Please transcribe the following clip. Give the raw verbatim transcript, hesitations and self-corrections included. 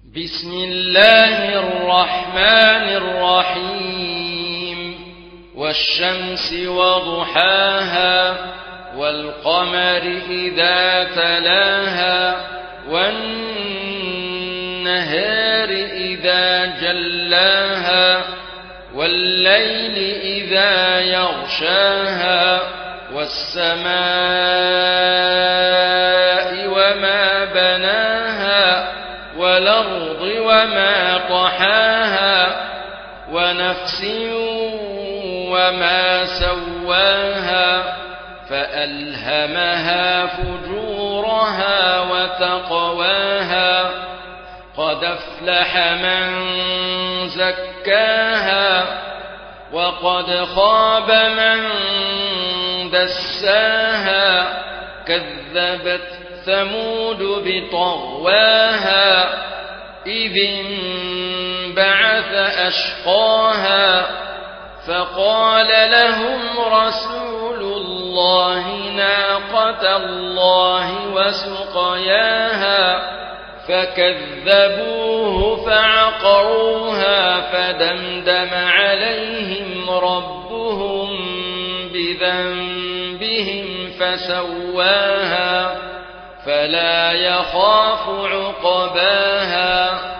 بسم الله الرحمن الرحيم والشمس وضحاها والقمر إذا تلاها والنهار إذا جلاها والليل إذا يغشاها والسماء وما بناها والأرض وما طحاها ونفس وما سواها فألهمها فجورها وتقواها قد أفلح من زكاها وقد خاب من دساها كذبت ثمود بطغواها إذ انبعث أشقاها فقال لهم رسول الله ناقة الله وسقياها فكذبوه فعقروها فدمدم عليهم ربهم بذنبهم فسواها فلا يخاف عقباها